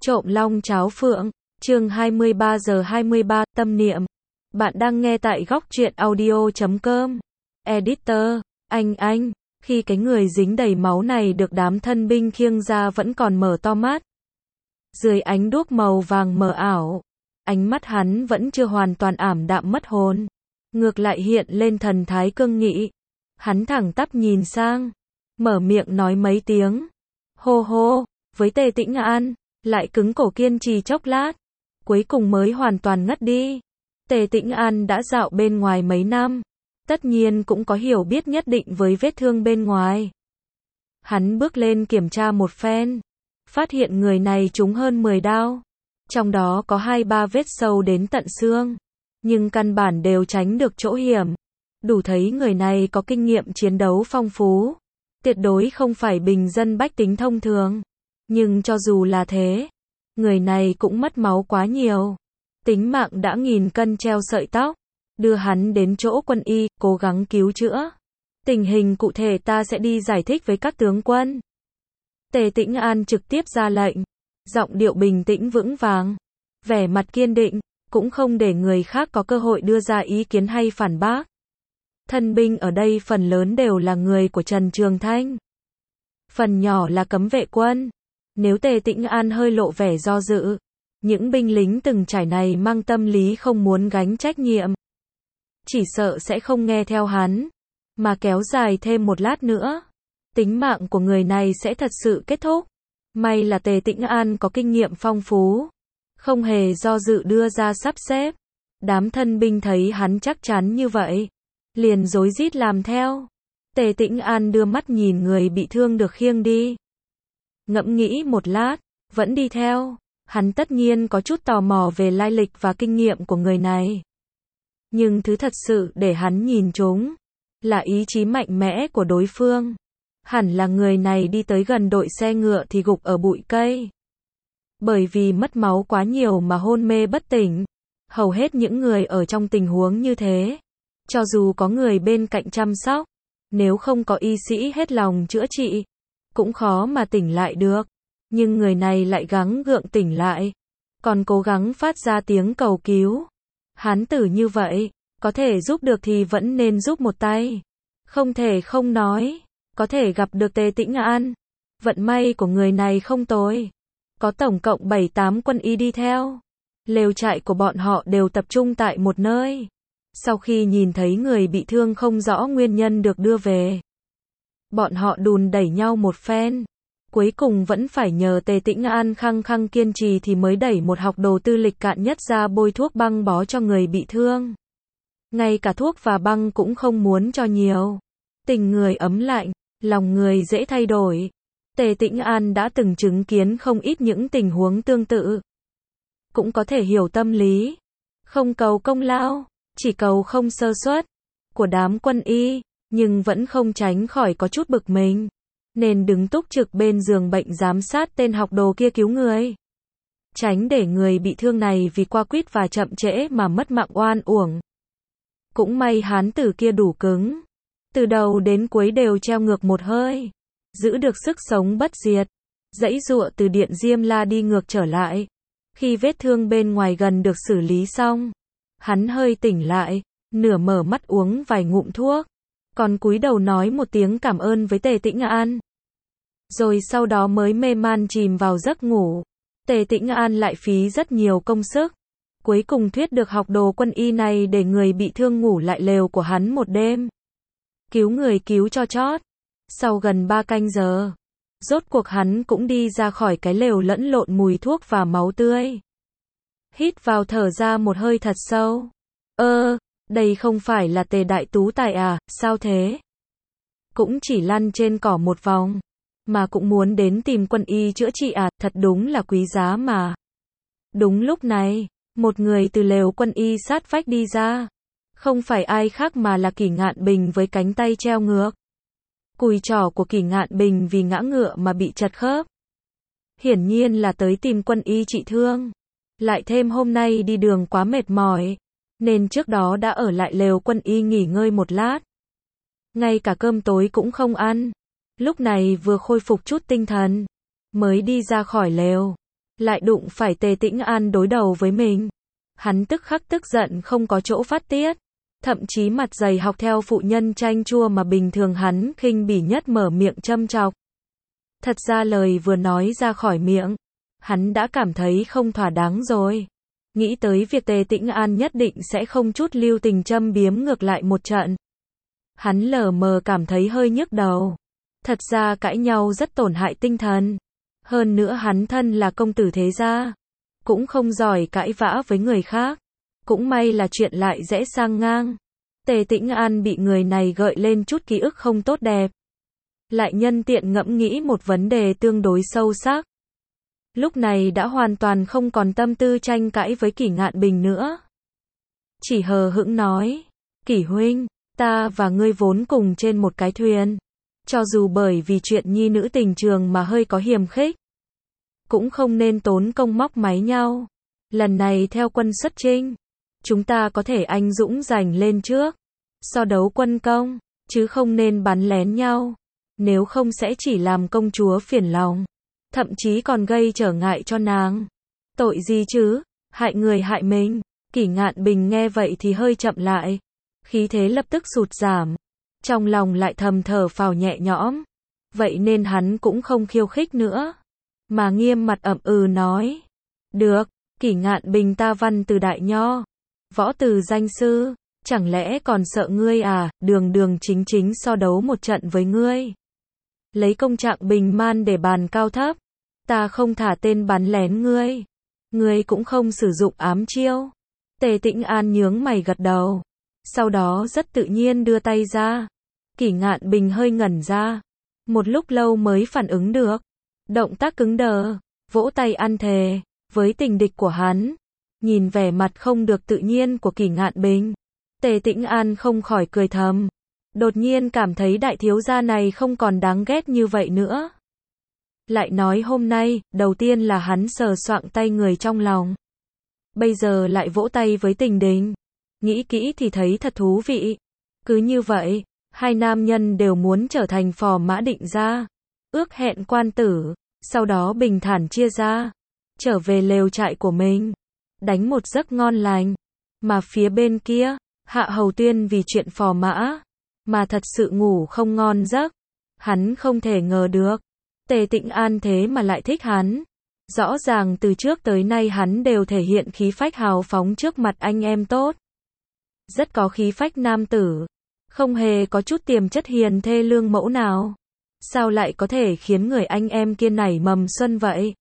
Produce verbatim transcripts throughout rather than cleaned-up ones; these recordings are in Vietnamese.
Trộm long cháo phượng, chương hai mươi ba giờ hai mươi ba, tâm niệm. Bạn đang nghe tại góc truyện audio chấm com. Editor, anh anh, khi cái người dính đầy máu này được đám thân binh khiêng ra vẫn còn mở to mắt. Dưới ánh đuốc màu vàng mờ ảo, ánh mắt hắn vẫn chưa hoàn toàn ảm đạm mất hồn. Ngược lại hiện lên thần thái cương nghị. Hắn thẳng tắp nhìn sang, mở miệng nói mấy tiếng. Hô hô, với Tề Tĩnh An, lại cứng cổ kiên trì chốc lát, cuối cùng mới hoàn toàn ngất đi. Tề Tĩnh An đã dạo bên ngoài mấy năm, tất nhiên cũng có hiểu biết nhất định với vết thương bên ngoài. Hắn bước lên kiểm tra một phen, phát hiện người này trúng hơn mười đao, trong đó có hai ba vết sâu đến tận xương, nhưng căn bản đều tránh được chỗ hiểm, đủ thấy người này có kinh nghiệm chiến đấu phong phú, tuyệt đối không phải bình dân bách tính thông thường. Nhưng cho dù là thế, người này cũng mất máu quá nhiều. Tính mạng đã nghìn cân treo sợi tóc. Đưa hắn đến chỗ quân y, cố gắng cứu chữa. Tình hình cụ thể ta sẽ đi giải thích với các tướng quân. Tề Tĩnh An trực tiếp ra lệnh. Giọng điệu bình tĩnh vững vàng. Vẻ mặt kiên định, cũng không để người khác có cơ hội đưa ra ý kiến hay phản bác. Thân binh ở đây phần lớn đều là người của Trần Trường Thanh. Phần nhỏ là cấm vệ quân. Nếu Tề Tĩnh An hơi lộ vẻ do dự, những binh lính từng trải này mang tâm lý không muốn gánh trách nhiệm. Chỉ sợ sẽ không nghe theo hắn, mà kéo dài thêm một lát nữa. Tính mạng của người này sẽ thật sự kết thúc. May là Tề Tĩnh An có kinh nghiệm phong phú, không hề do dự đưa ra sắp xếp. Đám thân binh thấy hắn chắc chắn như vậy, liền rối rít làm theo. Tề Tĩnh An đưa mắt nhìn người bị thương được khiêng đi. Ngẫm nghĩ một lát, vẫn đi theo. Hắn tất nhiên có chút tò mò về lai lịch và kinh nghiệm của người này. Nhưng thứ thật sự để hắn nhìn trúng là ý chí mạnh mẽ của đối phương. Hẳn là người này đi tới gần đội xe ngựa thì gục ở bụi cây. Bởi vì mất máu quá nhiều mà hôn mê bất tỉnh. Hầu hết những người ở trong tình huống như thế, cho dù có người bên cạnh chăm sóc, nếu không có y sĩ hết lòng chữa trị, cũng khó mà tỉnh lại được. Nhưng người này lại gắng gượng tỉnh lại, còn cố gắng phát ra tiếng cầu cứu. Hán tử như vậy, có thể giúp được thì vẫn nên giúp một tay. Không thể không nói, có thể gặp được Tề Tĩnh An. Vận may của người này không tồi. Có tổng cộng bảy tám quân y đi theo. Lều trại của bọn họ đều tập trung tại một nơi. Sau khi nhìn thấy người bị thương không rõ nguyên nhân được đưa về, bọn họ đùn đẩy nhau một phen. Cuối cùng vẫn phải nhờ Tề Tĩnh An khăng khăng kiên trì thì mới đẩy một học đồ tư lịch cạn nhất ra bôi thuốc băng bó cho người bị thương. Ngay cả thuốc và băng cũng không muốn cho nhiều. Tình người ấm lạnh, lòng người dễ thay đổi. Tề Tĩnh An đã từng chứng kiến không ít những tình huống tương tự. Cũng có thể hiểu tâm lý. Không cầu công lao, chỉ cầu không sơ suất của đám quân y, nhưng vẫn không tránh khỏi có chút bực mình. Nên đứng túc trực bên giường bệnh giám sát tên học đồ kia cứu người. Tránh để người bị thương này vì qua quýt và chậm trễ mà mất mạng oan uổng. Cũng may hán tử kia đủ cứng. Từ đầu đến cuối đều treo ngược một hơi. Giữ được sức sống bất diệt. Giãy giụa từ Điện Diêm La đi ngược trở lại. Khi vết thương bên ngoài gần được xử lý xong, hắn hơi tỉnh lại, nửa mở mắt uống vài ngụm thuốc. Còn cúi đầu nói một tiếng cảm ơn với Tề Tĩnh An. Rồi sau đó mới mê man chìm vào giấc ngủ. Tề Tĩnh An lại phí rất nhiều công sức. Cuối cùng thuyết được học đồ quân y này để người bị thương ngủ lại lều của hắn một đêm. Cứu người cứu cho chót. Sau gần ba canh giờ, rốt cuộc hắn cũng đi ra khỏi cái lều lẫn lộn mùi thuốc và máu tươi. Hít vào thở ra một hơi thật sâu. Ơ, đây không phải là Tề đại tú tài à, sao thế? Cũng chỉ lăn trên cỏ một vòng, mà cũng muốn đến tìm quân y chữa trị à, thật đúng là quý giá mà. Đúng lúc này, một người từ lều quân y sát vách đi ra. Không phải ai khác mà là Kỷ Ngạn Bình với cánh tay treo ngược. Cùi trỏ của Kỷ Ngạn Bình vì ngã ngựa mà bị chật khớp. Hiển nhiên là tới tìm quân y trị thương. Lại thêm hôm nay đi đường quá mệt mỏi, nên trước đó đã ở lại lều quân y nghỉ ngơi một lát. Ngay cả cơm tối cũng không ăn. Lúc này vừa khôi phục chút tinh thần, mới đi ra khỏi lều. lại đụng phải Tề Tĩnh An đối đầu với mình. Hắn tức khắc tức giận không có chỗ phát tiết, thậm chí mặt dày học theo phụ nhân chanh chua mà bình thường hắn khinh bỉ nhất mở miệng châm chọc. Thật ra lời vừa nói ra khỏi miệng, hắn đã cảm thấy không thỏa đáng rồi. Nghĩ tới việc Tề Tĩnh An nhất định sẽ không chút lưu tình châm biếm ngược lại một trận. Hắn lờ mờ cảm thấy hơi nhức đầu. Thật ra cãi nhau rất tổn hại tinh thần. Hơn nữa hắn thân là công tử thế gia, cũng không giỏi cãi vã với người khác. Cũng may là chuyện lại rẽ sang ngang. Tề Tĩnh An bị người này gợi lên chút ký ức không tốt đẹp. Lại nhân tiện ngẫm nghĩ một vấn đề tương đối sâu sắc. Lúc này đã hoàn toàn không còn tâm tư tranh cãi với Kỷ Ngạn Bình nữa. Chỉ hờ hững nói, Kỷ huynh, ta và ngươi vốn cùng trên một cái thuyền. Cho dù bởi vì chuyện nhi nữ tình trường mà hơi có hiềm khích, cũng không nên tốn công móc máy nhau. Lần này theo quân xuất chinh, chúng ta có thể anh dũng giành lên trước, so đấu quân công, chứ không nên bắn lén nhau. Nếu không sẽ chỉ làm công chúa phiền lòng, thậm chí còn gây trở ngại cho nàng. Tội gì chứ, hại người hại mình. Kỷ Ngạn Bình nghe vậy thì hơi chậm lại, khí thế lập tức sụt giảm, trong lòng lại thầm thở phào nhẹ nhõm. Vậy nên hắn cũng không khiêu khích nữa, mà nghiêm mặt ậm ừ nói, được, Kỷ Ngạn Bình ta văn từ đại nho, võ từ danh sư, chẳng lẽ còn sợ ngươi à, đường đường chính chính so đấu một trận với ngươi. Lấy công trạng bình man để bàn cao thấp, ta không thả tên bắn lén ngươi, ngươi cũng không sử dụng ám chiêu. Tề Tĩnh An nhướng mày gật đầu, sau đó rất tự nhiên đưa tay ra. Kỷ Ngạn Bình hơi ngẩn ra, một lúc lâu mới phản ứng được, động tác cứng đờ, vỗ tay ăn thề, với tình địch của hắn. Nhìn vẻ mặt không được tự nhiên của Kỷ Ngạn Bình, Tề Tĩnh An không khỏi cười thầm, đột nhiên cảm thấy đại thiếu gia này không còn đáng ghét như vậy nữa. Lại nói hôm nay, đầu tiên là hắn sờ soạng tay người trong lòng, bây giờ lại vỗ tay với tình đình. Nghĩ kỹ thì thấy thật thú vị. Cứ như vậy, hai nam nhân đều muốn trở thành phò mã định gia, ước hẹn quan tử, sau đó bình thản chia ra, trở về lều trại của mình, đánh một giấc ngon lành. Mà phía bên kia, Hạ Hầu Tuyên vì chuyện phò mã, mà thật sự ngủ không ngon giấc. Hắn không thể ngờ được, Tề Tĩnh An thế mà lại thích hắn. Rõ ràng từ trước tới nay hắn đều thể hiện khí phách hào phóng trước mặt anh em tốt. Rất có khí phách nam tử, không hề có chút tiềm chất hiền thê lương mẫu nào. Sao lại có thể khiến người anh em kia nảy mầm xuân vậy?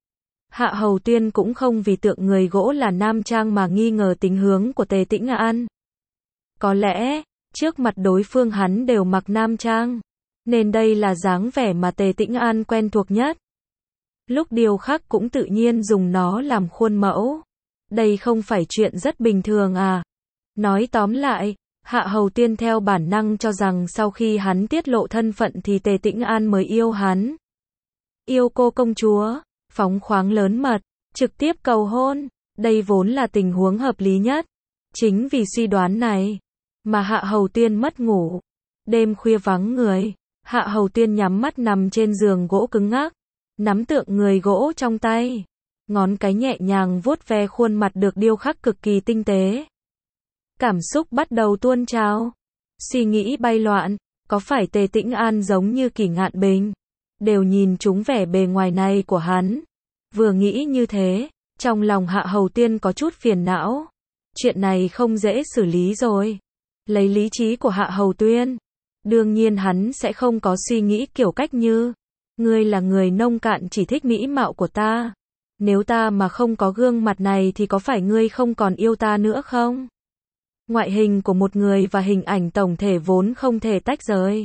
Hạ Hầu Tuyên cũng không vì tượng người gỗ là nam trang mà nghi ngờ tính hướng của Tề Tĩnh An. Có lẽ, trước mặt đối phương hắn đều mặc nam trang, nên đây là dáng vẻ mà Tề Tĩnh An quen thuộc nhất. Lúc điều khác cũng tự nhiên dùng nó làm khuôn mẫu. Đây không phải chuyện rất bình thường à? Nói tóm lại, Hạ Hầu Tuyên theo bản năng cho rằng sau khi hắn tiết lộ thân phận thì Tề Tĩnh An mới yêu hắn. Yêu cô công chúa, phóng khoáng lớn mật, trực tiếp cầu hôn, đây vốn là tình huống hợp lý nhất. Chính vì suy đoán này, mà Hạ Hầu Tuyên mất ngủ. Đêm khuya vắng người, Hạ Hầu Tuyên nhắm mắt nằm trên giường gỗ cứng ngắc, nắm tượng người gỗ trong tay, ngón cái nhẹ nhàng vuốt ve khuôn mặt được điêu khắc cực kỳ tinh tế. Cảm xúc bắt đầu tuôn trào, suy nghĩ bay loạn, có phải Tề Tĩnh An giống như Kỷ Ngạn Bình, đều nhìn trúng vẻ bề ngoài này của hắn. Vừa nghĩ như thế, trong lòng Hạ Hầu Tuyên có chút phiền não. Chuyện này không dễ xử lý rồi. Lấy lý trí của Hạ Hầu Tuyên, đương nhiên hắn sẽ không có suy nghĩ kiểu cách như, ngươi là người nông cạn chỉ thích mỹ mạo của ta. Nếu ta mà không có gương mặt này thì có phải ngươi không còn yêu ta nữa không? Ngoại hình của một người và hình ảnh tổng thể vốn không thể tách rời.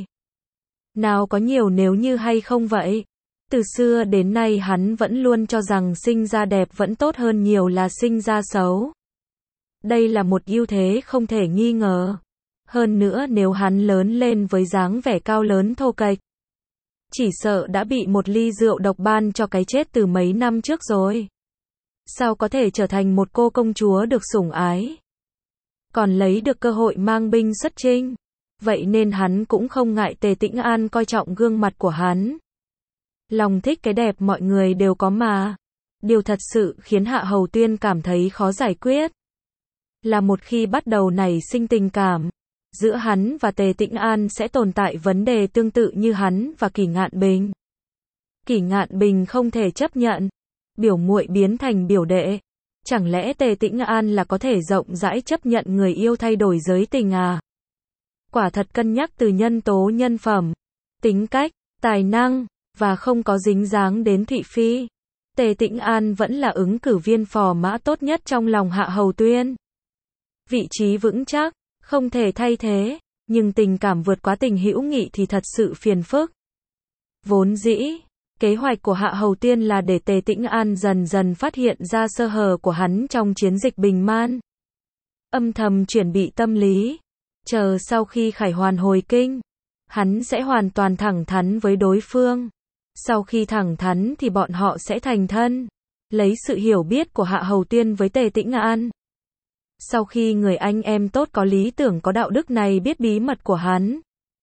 Nào có nhiều nếu như hay không vậy? Từ xưa đến nay hắn vẫn luôn cho rằng sinh ra đẹp vẫn tốt hơn nhiều là sinh ra xấu. Đây là một ưu thế không thể nghi ngờ. Hơn nữa nếu hắn lớn lên với dáng vẻ cao lớn thô kệch, chỉ sợ đã bị một ly rượu độc ban cho cái chết từ mấy năm trước rồi. Sao có thể trở thành một cô công chúa được sủng ái, còn lấy được cơ hội mang binh xuất chinh. Vậy nên hắn cũng không ngại Tề Tĩnh An coi trọng gương mặt của hắn. Lòng thích cái đẹp mọi người đều có mà. Điều thật sự khiến Hạ Hầu Tuyên cảm thấy khó giải quyết là một khi bắt đầu nảy sinh tình cảm, giữa hắn và Tề Tĩnh An sẽ tồn tại vấn đề tương tự như hắn và Kỷ Ngạn Bình. Kỷ Ngạn Bình không thể chấp nhận biểu muội biến thành biểu đệ. Chẳng lẽ Tề Tĩnh An là có thể rộng rãi chấp nhận người yêu thay đổi giới tình à? Quả thật cân nhắc từ nhân tố nhân phẩm, tính cách, tài năng, và không có dính dáng đến thị phi. Tề Tĩnh An vẫn là ứng cử viên phò mã tốt nhất trong lòng Hạ Hầu Tuyên. Vị trí vững chắc, không thể thay thế, nhưng tình cảm vượt quá tình hữu nghị thì thật sự phiền phức. Vốn dĩ, kế hoạch của Hạ Hầu Tuyên là để Tề Tĩnh An dần dần phát hiện ra sơ hở của hắn trong chiến dịch Bình Man. Âm thầm chuẩn bị tâm lý, chờ sau khi Khải Hoàn hồi kinh, hắn sẽ hoàn toàn thẳng thắn với đối phương. Sau khi thẳng thắn thì bọn họ sẽ thành thân, lấy sự hiểu biết của Hạ Hầu Tuyên với Tề Tĩnh An. Sau khi người anh em tốt có lý tưởng có đạo đức này biết bí mật của hắn,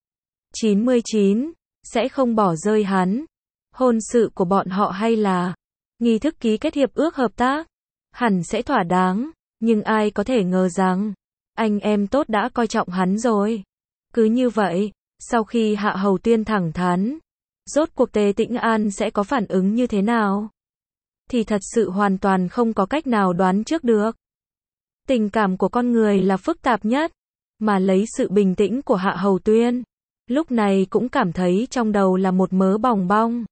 chín mươi chín sẽ không bỏ rơi hắn. Hôn sự của bọn họ hay là nghi thức ký kết hiệp ước hợp tác, hẳn sẽ thỏa đáng, nhưng ai có thể ngờ rằng anh em tốt đã coi trọng hắn rồi. Cứ như vậy, sau khi Hạ Hầu Tuyên thẳng thắn, rốt cuộc Tề Tĩnh An sẽ có phản ứng như thế nào? Thì thật sự hoàn toàn không có cách nào đoán trước được. Tình cảm của con người là phức tạp nhất, mà lấy sự bình tĩnh của Hạ Hầu Tuyên, lúc này cũng cảm thấy trong đầu là một mớ bòng bong.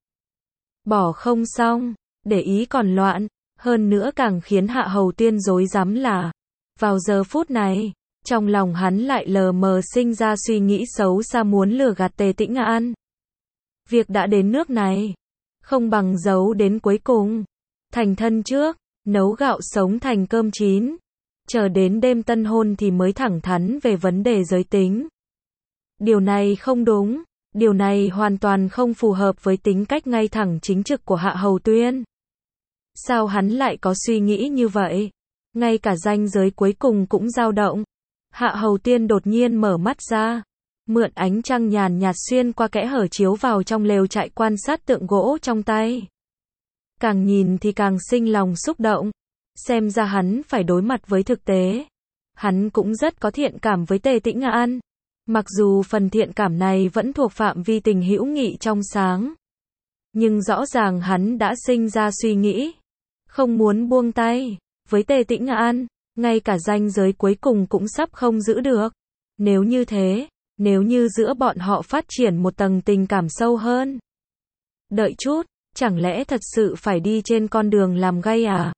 Bỏ không xong, để ý còn loạn, hơn nữa càng khiến Hạ Hầu Tuyên rối rắm là, vào giờ phút này, trong lòng hắn lại lờ mờ sinh ra suy nghĩ xấu xa muốn lừa gạt Tề Tĩnh An. Việc đã đến nước này, không bằng giấu đến cuối cùng. Thành thân trước, nấu gạo sống thành cơm chín. Chờ đến đêm tân hôn thì mới thẳng thắn về vấn đề giới tính. Điều này không đúng, điều này hoàn toàn không phù hợp với tính cách ngay thẳng chính trực của Hạ Hầu Tuyên. Sao hắn lại có suy nghĩ như vậy? Ngay cả ranh giới cuối cùng cũng dao động. Hạ Hầu Tuyên đột nhiên mở mắt ra, mượn ánh trăng nhàn nhạt xuyên qua kẽ hở chiếu vào trong lều trại quan sát tượng gỗ trong tay. Càng nhìn thì càng sinh lòng xúc động. Xem ra hắn phải đối mặt với thực tế. Hắn cũng rất có thiện cảm với Tề Tĩnh An. Mặc dù phần thiện cảm này vẫn thuộc phạm vi tình hữu nghị trong sáng. Nhưng rõ ràng hắn đã sinh ra suy nghĩ. Không muốn buông tay. Với Tề Tĩnh An, ngay cả ranh giới cuối cùng cũng sắp không giữ được. Nếu như thế, nếu như giữa bọn họ phát triển một tầng tình cảm sâu hơn. Đợi chút, chẳng lẽ thật sự phải đi trên con đường làm gay à?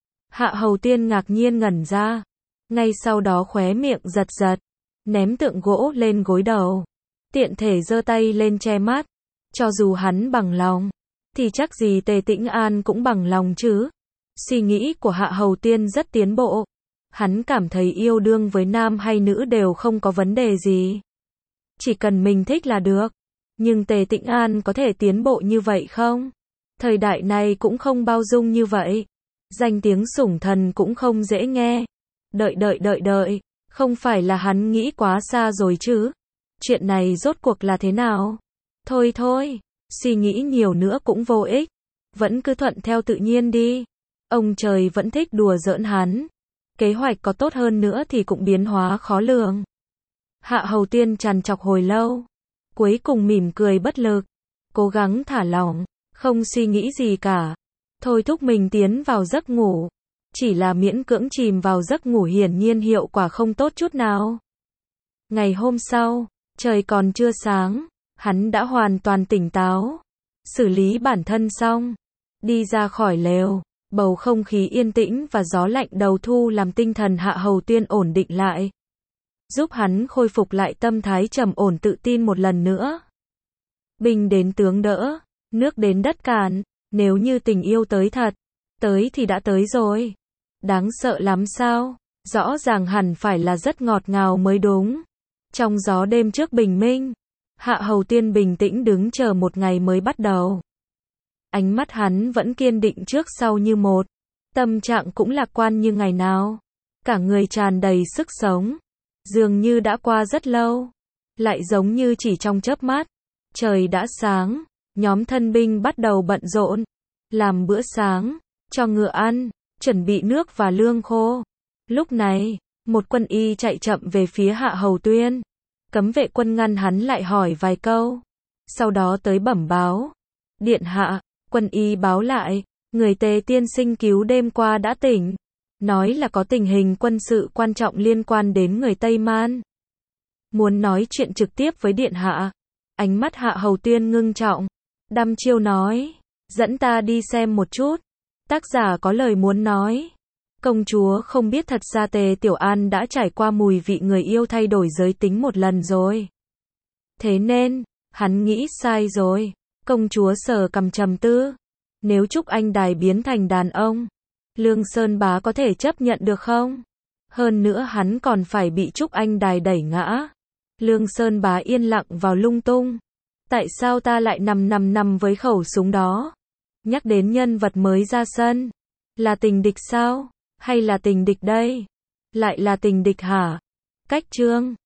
Hạ Hầu Tuyên ngạc nhiên ngẩn ra. Ngay sau đó khóe miệng giật giật. Ném tượng gỗ lên gối đầu. Tiện thể giơ tay lên che mắt. Cho dù hắn bằng lòng, thì chắc gì Tề Tĩnh An cũng bằng lòng chứ. Suy nghĩ của Hạ Hầu Tuyên rất tiến bộ. Hắn cảm thấy yêu đương với nam hay nữ đều không có vấn đề gì. Chỉ cần mình thích là được. Nhưng Tề Tĩnh An có thể tiến bộ như vậy không? Thời đại này cũng không bao dung như vậy. Danh tiếng sủng thần cũng không dễ nghe. Đợi đợi đợi đợi, không phải là hắn nghĩ quá xa rồi chứ? Chuyện này rốt cuộc là thế nào? Thôi thôi, suy nghĩ nhiều nữa cũng vô ích. Vẫn cứ thuận theo tự nhiên đi. Ông trời vẫn thích đùa giỡn hắn. Kế hoạch có tốt hơn nữa thì cũng biến hóa khó lường. Hạ Hầu Tuyên trằn trọc hồi lâu. Cuối cùng mỉm cười bất lực. Cố gắng thả lỏng, không suy nghĩ gì cả. Thôi thúc mình tiến vào giấc ngủ. Chỉ là miễn cưỡng chìm vào giấc ngủ hiển nhiên hiệu quả không tốt chút nào. Ngày hôm sau, trời còn chưa sáng, hắn đã hoàn toàn tỉnh táo. Xử lý bản thân xong, đi ra khỏi lều, bầu không khí yên tĩnh và gió lạnh đầu thu làm tinh thần Hạ Hầu Tuyên ổn định lại. Giúp hắn khôi phục lại tâm thái trầm ổn tự tin một lần nữa. Binh đến tướng đỡ, nước đến đất cạn, nếu như tình yêu tới thật, tới thì đã tới rồi. Đáng sợ lắm sao? Rõ ràng hẳn phải là rất ngọt ngào mới đúng. Trong gió đêm trước bình minh, Hạ Hầu Tuyên bình tĩnh đứng chờ một ngày mới bắt đầu. Ánh mắt hắn vẫn kiên định trước sau như một. Tâm trạng cũng lạc quan như ngày nào. Cả người tràn đầy sức sống. Dường như đã qua rất lâu. Lại giống như chỉ trong chớp mắt. Trời đã sáng. Nhóm thân binh bắt đầu bận rộn. Làm bữa sáng. cho ngựa ăn, chuẩn bị nước và lương khô. Lúc này, một quân y chạy chậm về phía Hạ Hầu Tuyên. Cấm vệ quân ngăn hắn lại hỏi vài câu. Sau đó tới bẩm báo. Điện hạ, quân y báo lại, người Tề tiên sinh cứu đêm qua đã tỉnh. Nói là có tình hình quân sự quan trọng liên quan đến người Tây Man. Muốn nói chuyện trực tiếp với điện hạ. Ánh mắt Hạ Hầu Tuyên ngưng trọng. Đăm chiêu nói, dẫn ta đi xem một chút. Tác giả có lời muốn nói. Công chúa không biết thật ra Tề Tiểu An đã trải qua mùi vị người yêu thay đổi giới tính một lần rồi. Thế nên, hắn nghĩ sai rồi. Công chúa sờ cằm trầm tư. Nếu Trúc Anh Đài biến thành đàn ông, Lương Sơn Bá có thể chấp nhận được không? Hơn nữa hắn còn phải bị Trúc Anh Đài đẩy ngã. Lương Sơn Bá yên lặng vào lung tung. Tại sao ta lại nằm nằm nằm với khẩu súng đó? Nhắc đến nhân vật mới ra sân. Là tình địch sao? Hay là tình địch đây? Lại là tình địch hả? Cách chương